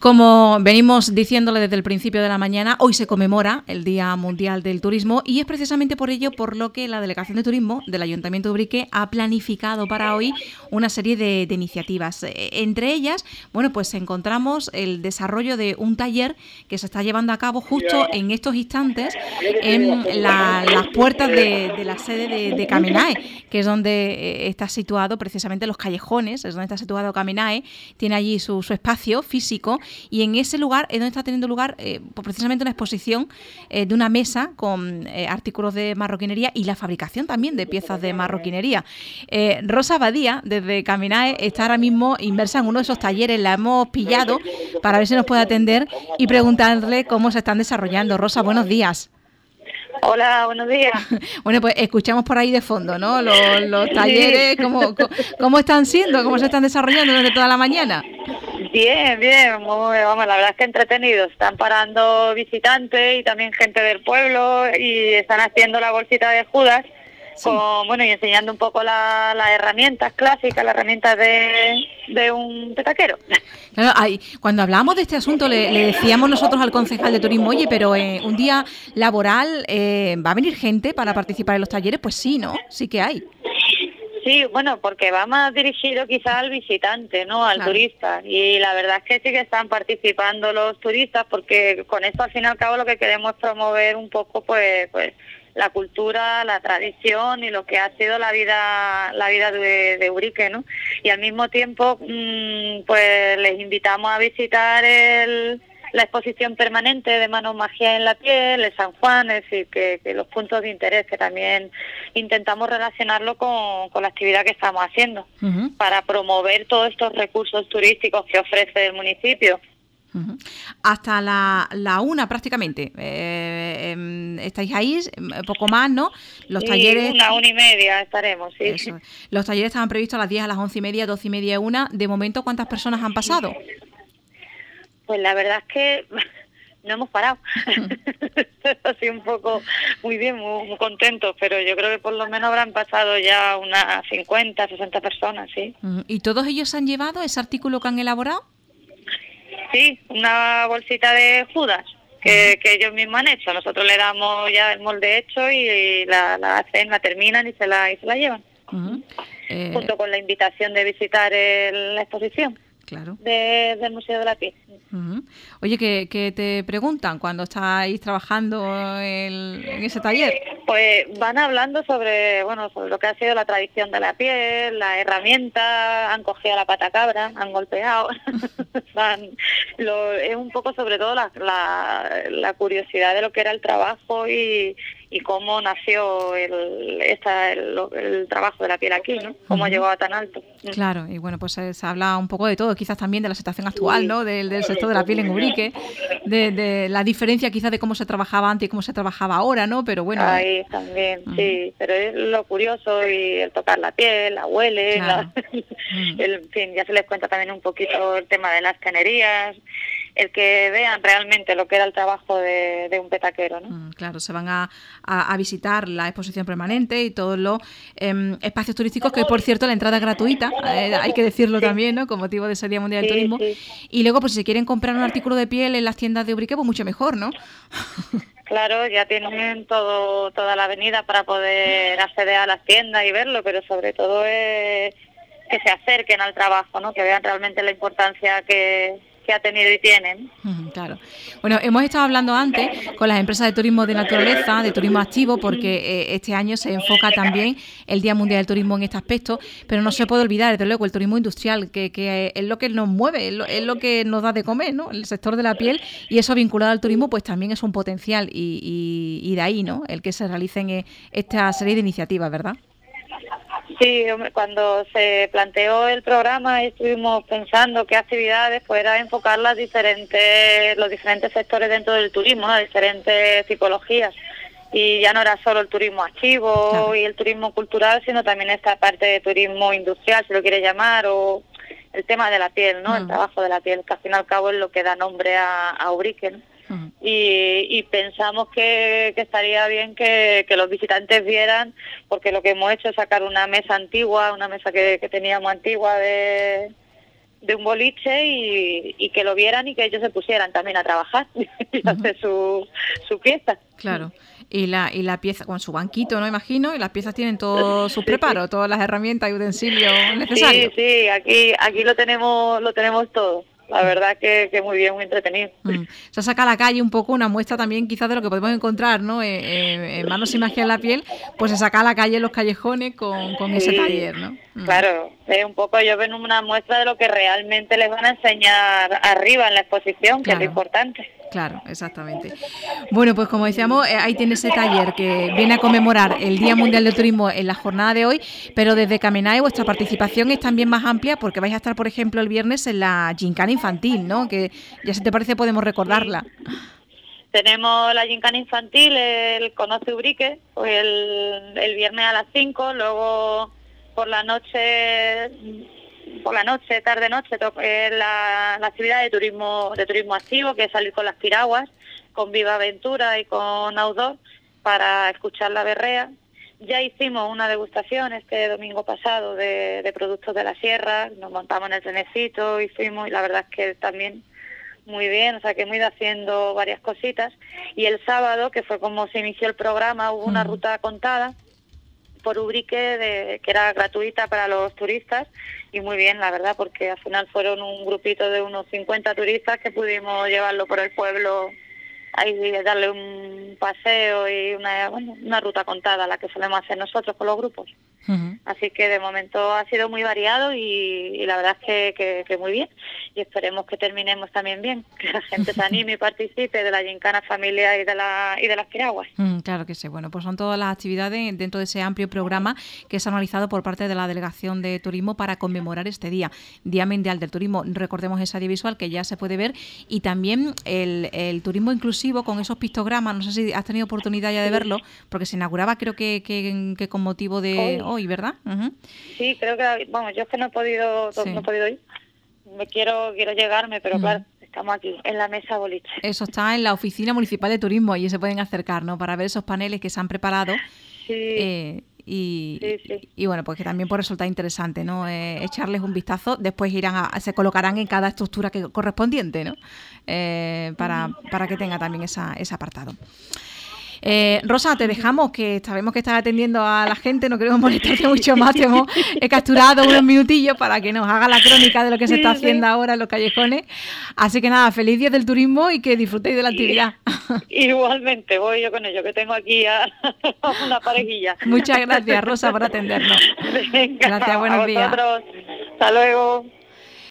Como venimos diciéndole desde el principio de la mañana, hoy se conmemora el Día Mundial del Turismo y es precisamente por ello por lo que la Delegación de Turismo del Ayuntamiento de Ubrique ha planificado para hoy una serie de iniciativas. Entre ellas, bueno, pues encontramos el desarrollo de un taller que se está llevando a cabo justo en estos instantes en las puertas de la sede de Caminae, que es donde está situado precisamente los callejones, es donde está situado Caminae, tiene allí su espacio físico. Y en ese lugar es donde está teniendo lugar pues precisamente una exposición de una mesa con artículos de marroquinería y la fabricación también de piezas de marroquinería. Rosa Badía, desde Caminae, está ahora mismo inmersa en uno de esos talleres. La hemos pillado para ver si nos puede atender y preguntarle cómo se están desarrollando. Rosa, buenos días. Hola, buenos días. Bueno, pues escuchamos por ahí de fondo, ¿no? Los talleres, ¿cómo están siendo? ¿Cómo se están desarrollando durante toda la mañana? Bien, vamos, la verdad es que entretenidos. Están parando visitantes y también gente del pueblo y están haciendo la bolsita de Judas, sí. Y enseñando un poco las herramientas clásicas, las herramientas de un petaquero. Claro, cuando hablábamos de este asunto le decíamos nosotros al concejal de turismo, oye, pero un día laboral, ¿va a venir gente para participar en los talleres? Pues sí, ¿no? Sí que hay. Sí, bueno, porque va más dirigido quizás al visitante, ¿no? Al turista. Y la verdad es que sí que están participando los turistas, porque con esto al fin y al cabo lo que queremos es promover un poco, pues la cultura, la tradición y lo que ha sido la vida de Ubrique, ¿no? Y al mismo tiempo, pues les invitamos a visitar la exposición permanente de Manos Magia en la Piel, el San Juan, es decir, que los puntos de interés, que también intentamos relacionarlo con la actividad que estamos haciendo, para promover todos estos recursos turísticos que ofrece el municipio. Hasta la 1 prácticamente. Estáis ahí, poco más, ¿no? Los talleres... 1:30 estaremos, sí. Eso. Los talleres estaban previstos a las 10, a las 11:30, 12:30, 1. De momento, ¿cuántas personas han pasado? Pues la verdad es que no hemos parado. Así un poco, muy bien, muy contentos, pero yo creo que por lo menos habrán pasado ya unas 50, 60 personas, sí. ¿Y todos ellos han llevado ese artículo que han elaborado? Sí, una bolsita de Judas que ellos mismos han hecho. Nosotros le damos ya el molde hecho y la hacen, la terminan y se la llevan. Junto con la invitación de visitar la exposición. Claro. Del Museo de la Piel. Oye, ¿qué te preguntan cuando estáis trabajando en ese taller? Pues van hablando sobre lo que ha sido la tradición de la piel, las herramientas, han cogido la pata cabra, han golpeado. Es un poco sobre todo la curiosidad de lo que era el trabajo y cómo nació el trabajo de la piel aquí, ¿no? Cómo llegó a tan alto. Claro, y bueno, pues se habla un poco de todo, quizás también de la situación actual, ¿no? Del sector de la piel en Ubrique, de la diferencia quizás de cómo se trabajaba antes y cómo se trabajaba ahora, ¿no? Pero bueno. Ahí también, sí, pero es lo curioso y el tocar la piel, la huele, claro. En fin, ya se les cuenta también un poquito el tema de las tenerías, el que vean realmente lo que era el trabajo de un petaquero, ¿no? Claro, se van a visitar la exposición permanente y todos los espacios turísticos, que por cierto la entrada es gratuita, hay que decirlo también, ¿no? Con motivo de ese Día Mundial del Turismo. Sí. Y luego, pues si quieren comprar un artículo de piel en las tiendas de Ubrique, pues mucho mejor, ¿no? Claro, ya tienen toda la avenida para poder acceder a las tiendas y verlo, pero sobre todo es que se acerquen al trabajo, ¿no? Que vean realmente la importancia que ha tenido y tienen. Claro. Bueno, hemos estado hablando antes con las empresas de turismo de naturaleza, de turismo activo, porque este año se enfoca también el Día Mundial del Turismo en este aspecto, pero no se puede olvidar, desde luego, el turismo industrial, que es lo que nos mueve, es lo que nos da de comer, ¿no? El sector de la piel, y eso vinculado al turismo, pues también es un potencial, y de ahí, ¿no? El que se realicen esta serie de iniciativas, ¿verdad? Sí, cuando se planteó el programa y estuvimos pensando qué actividades, pues era enfocar los diferentes sectores dentro del turismo, ¿no? Diferentes tipologías. Y ya no era solo el turismo activo, claro, y el turismo cultural, sino también esta parte de turismo industrial, si lo quiere llamar, o el tema de la piel, ¿no? El trabajo de la piel, que al fin y al cabo es lo que da nombre a Ubrique, ¿no? Y pensamos que estaría bien que los visitantes vieran, porque lo que hemos hecho es sacar una mesa antigua, una mesa que teníamos antigua de de un boliche y que lo vieran y que ellos se pusieran también a trabajar y hacer su fiesta. Claro. Y la pieza con su banquito, ¿no? Imagino, y las piezas tienen todos sus preparos, todas las herramientas y utensilios necesarios. Sí, aquí lo tenemos todo. La verdad que muy bien, muy entretenido. Se saca a la calle un poco una muestra también quizás de lo que podemos encontrar, ¿no? En Manos y Magia en la Piel, pues se saca a la calle en los callejones con ese taller, ¿no? Claro, es un poco, yo veo una muestra de lo que realmente les van a enseñar arriba en la exposición, que es lo importante. Claro, exactamente. Bueno, pues como decíamos, ahí tiene ese taller que viene a conmemorar el Día Mundial del Turismo en la jornada de hoy, pero desde Camenae vuestra participación es también más amplia porque vais a estar, por ejemplo, el viernes en la gincana infantil, ¿no? Que ya si te parece podemos recordarla. Tenemos la gincana infantil, el Conoce Ubrique, pues el viernes a las 5, luego por la noche, tarde-noche, la actividad de turismo activo, que es salir con las piraguas, con Viva Aventura y con Outdoor, para escuchar la berrea. Ya hicimos una degustación este domingo pasado de productos de la sierra, nos montamos en el trenecito y fuimos, y la verdad es que también muy bien, o sea que hemos ido haciendo varias cositas. Y el sábado, que fue como se inició el programa, hubo una ruta contada por Ubrique que era gratuita para los turistas, y muy bien, la verdad, porque al final fueron un grupito de unos 50 turistas que pudimos llevarlo por el pueblo, ahí darle un paseo y una ruta contada, la que solemos hacer nosotros con los grupos. Así que de momento ha sido muy variado y la verdad es que muy bien, y esperemos que terminemos también bien, que la gente se anime y participe de la gincana familiar y de las piraguas. Claro que sí. Bueno, pues son todas las actividades dentro de ese amplio programa que se ha analizado por parte de la Delegación de Turismo para conmemorar este Día Mundial del Turismo. Recordemos esa audiovisual que ya se puede ver, y también el turismo inclusivo con esos pictogramas. No sé si has tenido oportunidad ya de verlo, porque se inauguraba creo que con motivo de hoy, ¿verdad? Sí, creo que, yo es que no he podido ir. Quiero llegarme, pero claro, estamos aquí en la mesa boliche. Eso está en la Oficina Municipal de Turismo y se pueden acercar, ¿no? Para ver esos paneles que se han preparado. Sí. Y bueno, pues que también puede resultar interesante, ¿no? Echarles un vistazo. Después se colocarán en cada estructura correspondiente, ¿no? Para que tenga también ese apartado. Rosa, te dejamos, que sabemos que estás atendiendo a la gente, no queremos molestarte mucho más, te hemos capturado unos minutillos para que nos haga la crónica de lo que se está haciendo ahora en los callejones. Así que nada, feliz Día del Turismo y que disfrutéis de la actividad. Igualmente, voy yo con ello, que tengo aquí a una parejilla. Muchas gracias, Rosa, por atendernos. Venga, gracias, buenos días. Hasta luego.